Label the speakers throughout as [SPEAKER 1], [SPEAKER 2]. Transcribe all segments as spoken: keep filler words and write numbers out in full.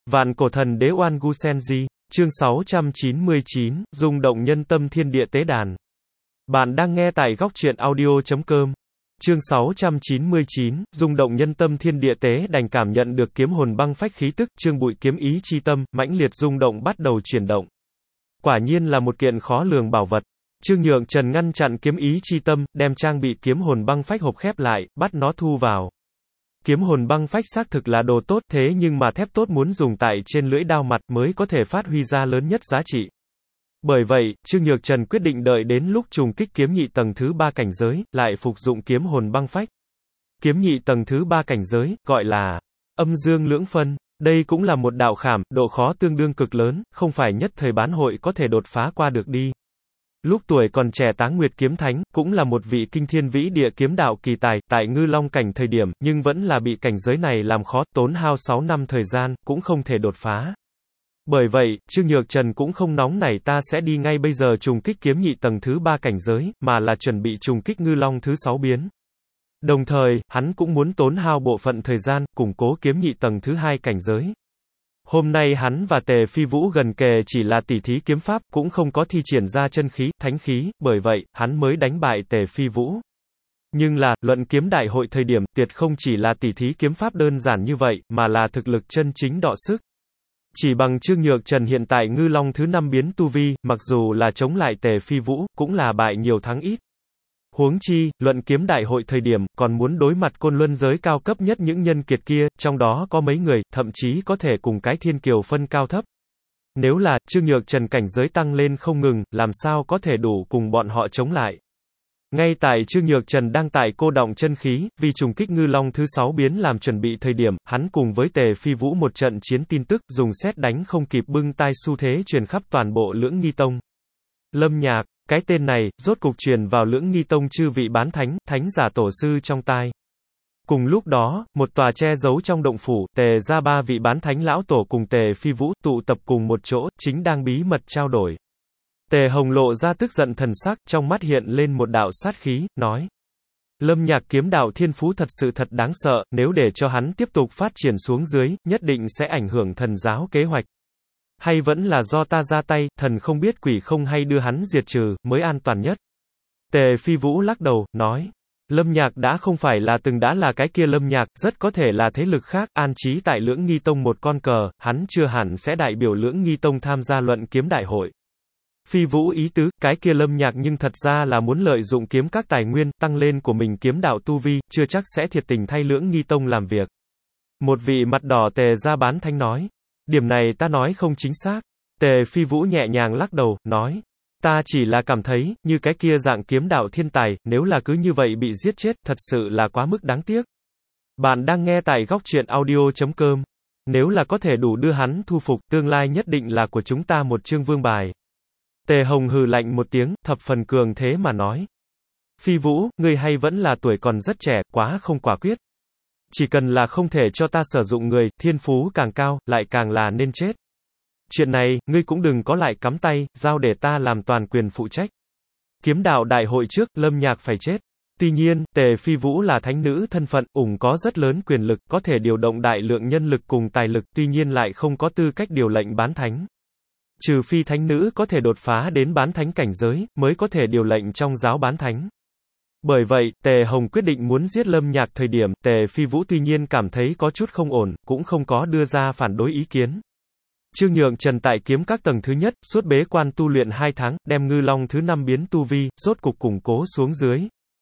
[SPEAKER 1] Vạn cổ thần đế Oan Gu Senji, chương sáu trăm chín mươi chín, rung động nhân tâm thiên địa tế đàn. Bạn đang nghe tại góc truyện audio chấm com. Chương sáu trăm chín mươi chín, rung động nhân tâm thiên địa tế đành cảm nhận được kiếm hồn băng phách khí tức, chương bụi kiếm ý chi tâm, mãnh liệt rung động bắt đầu chuyển động. Quả nhiên là một kiện khó lường bảo vật. Trương Nhượng Trần ngăn chặn kiếm ý chi tâm, đem trang bị kiếm hồn băng phách hộp khép lại, bắt nó thu vào. Kiếm hồn băng phách xác thực là đồ tốt, thế nhưng mà thép tốt muốn dùng tại trên lưỡi đao mặt mới có thể phát huy ra lớn nhất giá trị. Bởi vậy, Trương Nhược Trần quyết định đợi đến lúc trùng kích kiếm nhị tầng thứ ba cảnh giới, lại phục dụng kiếm hồn băng phách. Kiếm nhị tầng thứ ba cảnh giới, gọi là âm dương lưỡng phân. Đây cũng là một đạo khảm, độ khó tương đương cực lớn, không phải nhất thời bán hội có thể đột phá qua được đi. Lúc tuổi còn trẻ Táng Nguyệt Kiếm Thánh, cũng là một vị kinh thiên vĩ địa kiếm đạo kỳ tài, tại ngư long cảnh thời điểm, nhưng vẫn là bị cảnh giới này làm khó, tốn hao sáu năm thời gian, cũng không thể đột phá. Bởi vậy, Trương Nhược Trần cũng không nóng nảy ta sẽ đi ngay bây giờ trùng kích kiếm nhị tầng thứ ba cảnh giới, mà là chuẩn bị trùng kích ngư long thứ sáu biến. Đồng thời, hắn cũng muốn tốn hao bộ phận thời gian, củng cố kiếm nhị tầng thứ hai cảnh giới. Hôm nay hắn và Tề Phi Vũ gần kề chỉ là tỉ thí kiếm pháp, cũng không có thi triển ra chân khí, thánh khí, bởi vậy, hắn mới đánh bại Tề Phi Vũ. Nhưng là, luận kiếm đại hội thời điểm, tuyệt không chỉ là tỉ thí kiếm pháp đơn giản như vậy, mà là thực lực chân chính đọ sức. Chỉ bằng Trương Nhược Trần hiện tại ngư long thứ năm biến tu vi, mặc dù là chống lại Tề Phi Vũ, cũng là bại nhiều thắng ít. Huống chi, luận kiếm đại hội thời điểm, còn muốn đối mặt côn luân giới cao cấp nhất những nhân kiệt kia, trong đó có mấy người, thậm chí có thể cùng cái thiên kiều phân cao thấp. Nếu là, Trương Nhược Trần cảnh giới tăng lên không ngừng, làm sao có thể đủ cùng bọn họ chống lại. Ngay tại Trương Nhược Trần đang tại cô đọng chân khí, vì trùng kích ngư long thứ sáu biến làm chuẩn bị thời điểm, hắn cùng với Tề Phi Vũ một trận chiến tin tức, dùng sét đánh không kịp bưng tai xu thế truyền khắp toàn bộ Lưỡng Nghi Tông. Lâm Nhạc, cái tên này, rốt cục truyền vào Lưỡng Nghi Tông chư vị bán thánh, thánh giả tổ sư trong tai. Cùng lúc đó, một tòa che giấu trong động phủ, Tề ra ba vị bán thánh lão tổ cùng Tề Phi Vũ tụ tập cùng một chỗ, chính đang bí mật trao đổi. Tề Hồng lộ ra tức giận thần sắc, trong mắt hiện lên một đạo sát khí, nói: Lâm Nhạc kiếm đạo thiên phú thật sự thật đáng sợ, nếu để cho hắn tiếp tục phát triển xuống dưới, nhất định sẽ ảnh hưởng thần giáo kế hoạch. Hay vẫn là do ta ra tay, thần không biết quỷ không hay đưa hắn diệt trừ, mới an toàn nhất. Tề Phi Vũ lắc đầu, nói: Lâm Nhạc đã không phải là từng đã là cái kia Lâm Nhạc, rất có thể là thế lực khác, an trí tại Lưỡng Nghi Tông một con cờ, hắn chưa hẳn sẽ đại biểu Lưỡng Nghi Tông tham gia luận kiếm đại hội. Phi Vũ ý tứ, cái kia Lâm Nhạc nhưng thật ra là muốn lợi dụng kiếm các tài nguyên, tăng lên của mình kiếm đạo tu vi, chưa chắc sẽ thiệt tình thay Lưỡng Nghi Tông làm việc. Một vị mặt đỏ Tề ra bán thánh nói: Điểm này ta nói không chính xác. Tề Phi Vũ nhẹ nhàng lắc đầu, nói: Ta chỉ là cảm thấy, như cái kia dạng kiếm đạo thiên tài, nếu là cứ như vậy bị giết chết, thật sự là quá mức đáng tiếc. Bạn đang nghe tại góc truyện audio chấm com. Nếu là có thể đủ đưa hắn thu phục, tương lai nhất định là của chúng ta một chương vương bài. Tề Hồng hừ lạnh một tiếng, thập phần cường thế mà nói: Phi Vũ, ngươi hay vẫn là tuổi còn rất trẻ, quá không quả quyết. Chỉ cần là không thể cho ta sử dụng người, thiên phú càng cao, lại càng là nên chết. Chuyện này, ngươi cũng đừng có lại cắm tay, giao để ta làm toàn quyền phụ trách. Kiếm đạo đại hội trước, Lâm Nhạc phải chết. Tuy nhiên, Tề Phi Vũ là thánh nữ thân phận, ủng có rất lớn quyền lực, có thể điều động đại lượng nhân lực cùng tài lực, tuy nhiên lại không có tư cách điều lệnh bán thánh. Trừ phi thánh nữ có thể đột phá đến bán thánh cảnh giới, mới có thể điều lệnh trong giáo bán thánh. Bởi vậy, Tề Hồng quyết định muốn giết Lâm Nhạc thời điểm, Tề Phi Vũ tuy nhiên cảm thấy có chút không ổn, cũng không có đưa ra phản đối ý kiến. Trương Nhượng Trần tại kiếm các tầng thứ nhất, suốt bế quan tu luyện hai tháng, đem ngư long thứ năm biến tu vi, rốt cục củng cố xuống dưới.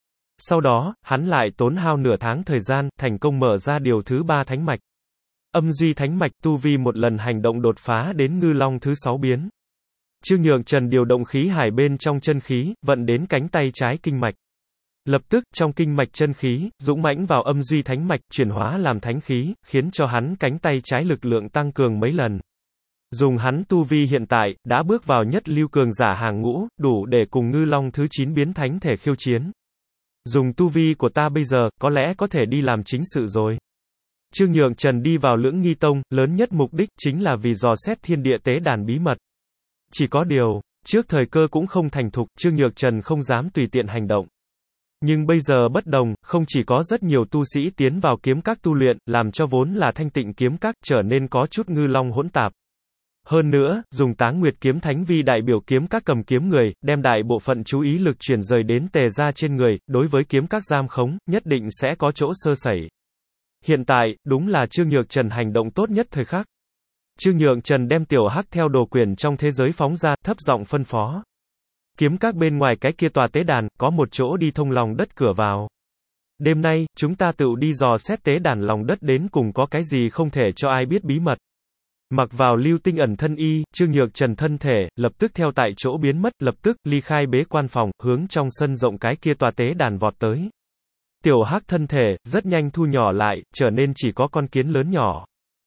[SPEAKER 1] Sau đó, hắn lại tốn hao nửa tháng thời gian, thành công mở ra điều thứ ba thánh mạch. Âm duy thánh mạch tu vi một lần hành động đột phá đến ngư long thứ sáu biến. Trương Nhượng Trần điều động khí hải bên trong chân khí, vận đến cánh tay trái kinh mạch. Lập tức, trong kinh mạch chân khí, dũng mãnh vào âm duy thánh mạch, chuyển hóa làm thánh khí, khiến cho hắn cánh tay trái lực lượng tăng cường mấy lần. Dùng hắn tu vi hiện tại, đã bước vào nhất lưu cường giả hàng ngũ, đủ để cùng ngư long thứ chín biến thánh thể khiêu chiến. Dùng tu vi của ta bây giờ, có lẽ có thể đi làm chính sự rồi. Trương Nhượng Trần đi vào Lưỡng Nghi Tông, lớn nhất mục đích chính là vì dò xét thiên địa tế đàn bí mật. Chỉ có điều, trước thời cơ cũng không thành thục, Trương Nhượng Trần không dám tùy tiện hành động. Nhưng bây giờ bất đồng, không chỉ có rất nhiều tu sĩ tiến vào kiếm các tu luyện, làm cho vốn là thanh tịnh kiếm các, trở nên có chút ngư long hỗn tạp. Hơn nữa, dùng Táng Nguyệt kiếm thánh vi đại biểu kiếm các cầm kiếm người, đem đại bộ phận chú ý lực chuyển rời đến Tề gia trên người, đối với kiếm các giam khống, nhất định sẽ có chỗ sơ sẩy. Hiện tại, đúng là Trương Nhược Trần hành động tốt nhất thời khắc. Trương Nhược Trần đem tiểu hắc theo đồ quyển trong thế giới phóng ra, thấp giọng phân phó. Kiếm các bên ngoài cái kia tòa tế đàn, có một chỗ đi thông lòng đất cửa vào. Đêm nay, chúng ta tự đi dò xét tế đàn lòng đất đến cùng có cái gì không thể cho ai biết bí mật. Mặc vào lưu tinh ẩn thân y, Trương Nhược Trần thân thể, lập tức theo tại chỗ biến mất, lập tức, ly khai bế quan phòng, hướng trong sân rộng cái kia tòa tế đàn vọt tới. Tiểu hắc thân thể, rất nhanh thu nhỏ lại, trở nên chỉ có con kiến lớn nhỏ.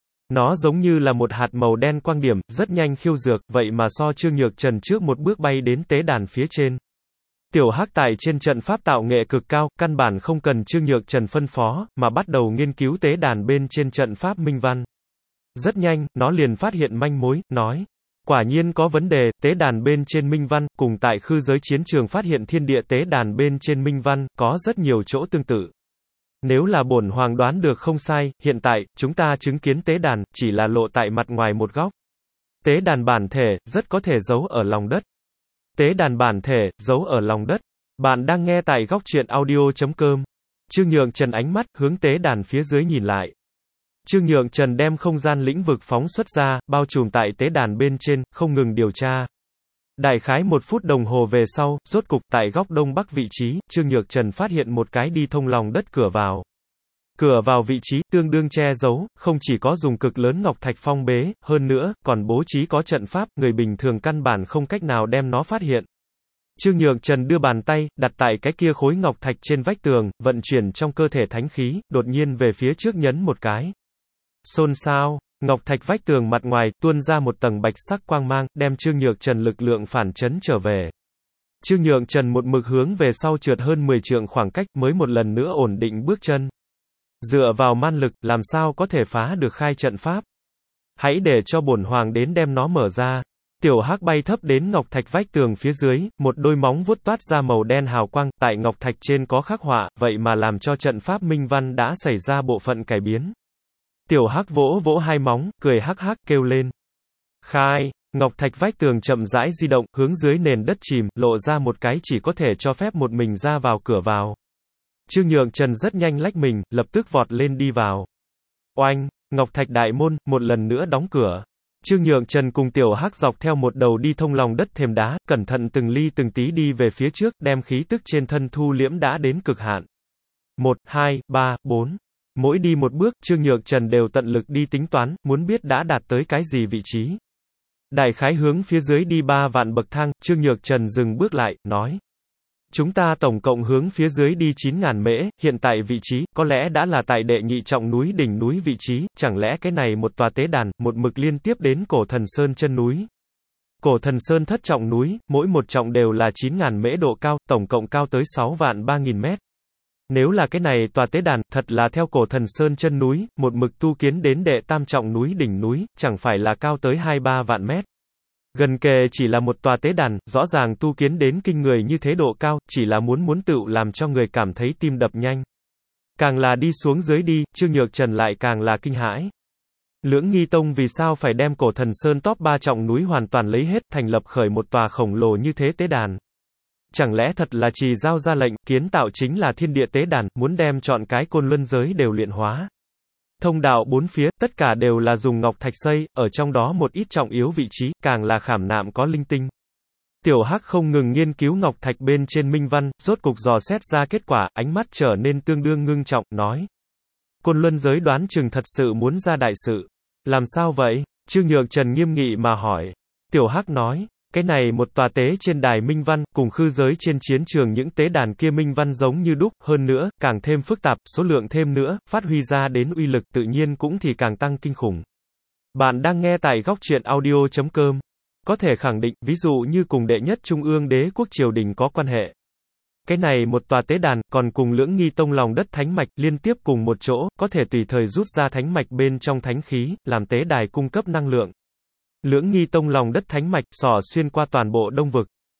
[SPEAKER 1] Nó giống như là một hạt màu đen quang điểm, rất nhanh khiêu dược, vậy mà so Trương Nhược Trần trước một bước bay đến tế đàn phía trên. Tiểu hắc tại trên trận pháp tạo nghệ cực cao, căn bản không cần Trương Nhược Trần phân phó, mà bắt đầu nghiên cứu tế đàn bên trên trận pháp minh văn. Rất nhanh, nó liền phát hiện manh mối, nói. Quả nhiên có vấn đề, tế đàn bên trên minh văn, cùng tại khư giới chiến trường phát hiện thiên địa tế đàn bên trên minh văn, có rất nhiều chỗ tương tự. Nếu là bổn hoàng đoán được không sai, hiện tại, chúng ta chứng kiến tế đàn, chỉ là lộ tại mặt ngoài một góc. Tế đàn bản thể, rất có thể giấu ở lòng đất. Tế đàn bản thể, giấu ở lòng đất. Bạn đang nghe tại góc truyện audio chấm com. Trương Nhược Trần ánh mắt, hướng tế đàn phía dưới nhìn lại. Trương Nhược Trần đem không gian lĩnh vực phóng xuất ra, bao trùm tại tế đàn bên trên, không ngừng điều tra. Đại khái một phút đồng hồ về sau, rốt cục, tại góc đông bắc vị trí, Trương Nhược Trần phát hiện một cái đi thông lòng đất cửa vào. Cửa vào vị trí, tương đương che giấu, không chỉ có dùng cực lớn ngọc thạch phong bế, hơn nữa, còn bố trí có trận pháp, người bình thường căn bản không cách nào đem nó phát hiện. Trương Nhược Trần đưa bàn tay, đặt tại cái kia khối ngọc thạch trên vách tường, vận chuyển trong cơ thể thánh khí, đột nhiên về phía trước nhấn một cái. Xôn xao, ngọc thạch vách tường mặt ngoài, tuôn ra một tầng bạch sắc quang mang, đem Trương Nhược Trần lực lượng phản chấn trở về. Trương Nhược Trần một mực hướng về sau trượt hơn mười trượng khoảng cách, mới một lần nữa ổn định bước chân. Dựa vào man lực, làm sao có thể phá được khai trận pháp? Hãy để cho bổn hoàng đến đem nó mở ra. Tiểu hắc bay thấp đến ngọc thạch vách tường phía dưới, một đôi móng vuốt toát ra màu đen hào quang, tại ngọc thạch trên có khắc họa, vậy mà làm cho trận pháp minh văn đã xảy ra bộ phận cải biến. Tiểu hắc vỗ vỗ hai móng, cười hắc hắc, kêu lên. Khai, ngọc thạch vách tường chậm rãi di động, hướng dưới nền đất chìm, lộ ra một cái chỉ có thể cho phép một mình ra vào cửa vào. Trương Nhược Trần rất nhanh lách mình, lập tức vọt lên đi vào. Oanh, ngọc thạch đại môn, một lần nữa đóng cửa. Trương Nhược Trần cùng Tiểu hắc dọc theo một đầu đi thông lòng đất thềm đá, cẩn thận từng ly từng tí đi về phía trước, đem khí tức trên thân thu liễm đã đến cực hạn. Một, hai, ba, bốn. Mỗi đi một bước, Trương Nhược Trần đều tận lực đi tính toán, muốn biết đã đạt tới cái gì vị trí. Đại khái hướng phía dưới đi ba vạn bậc thang, Trương Nhược Trần dừng bước lại, nói. Chúng ta tổng cộng hướng phía dưới đi chín ngàn mễ, hiện tại vị trí, có lẽ đã là tại đệ nhị trọng núi đỉnh núi vị trí, chẳng lẽ cái này một tòa tế đàn, một mực liên tiếp đến cổ thần sơn chân núi. Cổ thần sơn thất trọng núi, mỗi một trọng đều là chín ngàn mễ độ cao, tổng cộng cao tới sáu vạn ba nghìn mét. Nếu là cái này tòa tế đàn, thật là theo cổ thần sơn chân núi, một mực tu kiến đến đệ tam trọng núi đỉnh núi, chẳng phải là cao tới hai ba vạn mét. Gần kề chỉ là một tòa tế đàn, rõ ràng tu kiến đến kinh người như thế độ cao, chỉ là muốn muốn tựu làm cho người cảm thấy tim đập nhanh. Càng là đi xuống dưới đi, Trương Nhược Trần lại càng là kinh hãi. Lưỡng Nghi Tông vì sao phải đem cổ thần sơn top ba trọng núi hoàn toàn lấy hết, thành lập khởi một tòa khổng lồ như thế tế đàn. Chẳng lẽ thật là Trì Giao ra lệnh, kiến tạo chính là thiên địa tế đàn, muốn đem chọn cái côn luân giới đều luyện hóa. Thông đạo bốn phía, tất cả đều là dùng ngọc thạch xây, ở trong đó một ít trọng yếu vị trí, càng là khảm nạm có linh tinh. Tiểu hắc không ngừng nghiên cứu ngọc thạch bên trên minh văn, rốt cục dò xét ra kết quả, ánh mắt trở nên tương đương ngưng trọng, nói. Côn luân giới đoán chừng thật sự muốn ra đại sự. Làm sao vậy? Trương Nhược Trần nghiêm nghị mà hỏi. Tiểu hắc nói. Cái này một tòa tế trên đài minh văn, cùng khư giới trên chiến trường những tế đàn kia minh văn giống như đúc, hơn nữa, càng thêm phức tạp, số lượng thêm nữa, phát huy ra đến uy lực tự nhiên cũng thì càng tăng kinh khủng. Bạn đang nghe tại góc truyện audio chấm com. Có thể khẳng định, ví dụ như cùng đệ nhất trung ương đế quốc triều đình có quan hệ. Cái này một tòa tế đàn, còn cùng Lưỡng Nghi Tông lòng đất thánh mạch, liên tiếp cùng một chỗ, có thể tùy thời rút ra thánh mạch bên trong thánh khí, làm tế đài cung cấp năng lượng. Lưỡng Nghi Tông lòng đất thánh mạch, xỏ xuyên qua toàn bộ Đông vực.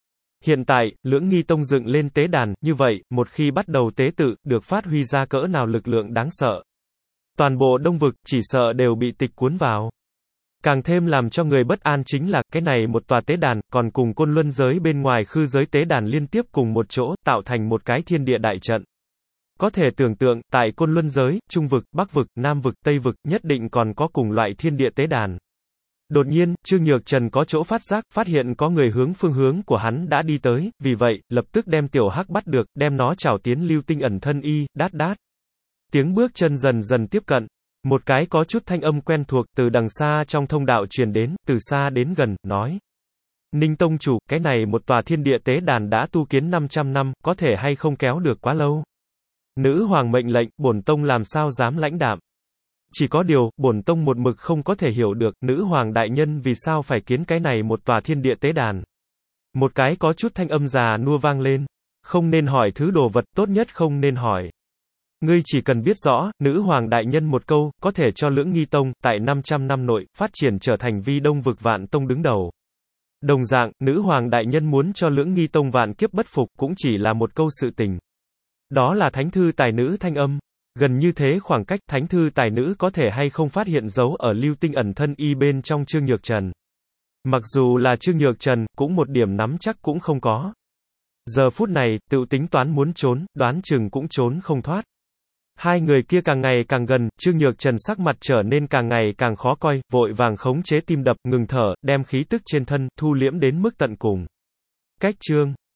[SPEAKER 1] Hiện tại, Lưỡng Nghi Tông dựng lên tế đàn, như vậy, một khi bắt đầu tế tự, được phát huy ra cỡ nào lực lượng đáng sợ. Toàn bộ Đông Vực, chỉ sợ đều bị tịch cuốn vào. Càng thêm làm cho người bất an chính là, cái này một tòa tế đàn, còn cùng Côn Luân giới bên ngoài khư giới tế đàn liên tiếp cùng một chỗ, tạo thành một cái thiên địa đại trận. Có thể tưởng tượng, tại Côn Luân giới, Trung Vực, Bắc Vực, Nam Vực, Tây Vực, nhất định còn có cùng loại thiên địa tế đàn. Đột nhiên, Trương Nhược Trần có chỗ phát giác, phát hiện có người hướng phương hướng của hắn đã đi tới, vì vậy, lập tức đem tiểu hắc bắt được, đem nó trảo tiến lưu tinh ẩn thân y, đát đát. Tiếng bước chân dần dần tiếp cận. Một cái có chút thanh âm quen thuộc từ đằng xa trong thông đạo truyền đến, từ xa đến gần, nói. Ninh Tông chủ, cái này một tòa thiên địa tế đàn đã tu kiến năm trăm năm, có thể hay không kéo được quá lâu. Nữ hoàng mệnh lệnh, bổn tông làm sao dám lãnh đạm. Chỉ có điều, bổn tông một mực không có thể hiểu được, nữ hoàng đại nhân vì sao phải kiến cái này một tòa thiên địa tế đàn. Một cái có chút thanh âm già nua vang lên. Không nên hỏi thứ đồ vật, tốt nhất không nên hỏi. Ngươi chỉ cần biết rõ, nữ hoàng đại nhân một câu, có thể cho Lưỡng Nghi Tông, tại năm trăm năm nội, phát triển trở thành vi Đông Vực Vạn Tông đứng đầu. Đồng dạng, nữ hoàng đại nhân muốn cho Lưỡng Nghi Tông vạn kiếp bất phục, cũng chỉ là một câu sự tình. Đó là thánh thư tài nữ thanh âm. Gần như thế khoảng cách, thánh thư tài nữ có thể hay không phát hiện dấu ở lưu tinh ẩn thân y bên trong Trương Nhược Trần. Mặc dù là Trương Nhược Trần, cũng một điểm nắm chắc cũng không có. Giờ phút này, tự tính toán muốn trốn, đoán chừng cũng trốn không thoát. Hai người kia càng ngày càng gần, Trương Nhược Trần sắc mặt trở nên càng ngày càng khó coi, vội vàng khống chế tim đập, ngừng thở, đem khí tức trên thân, thu liễm đến mức tận cùng. Cách chương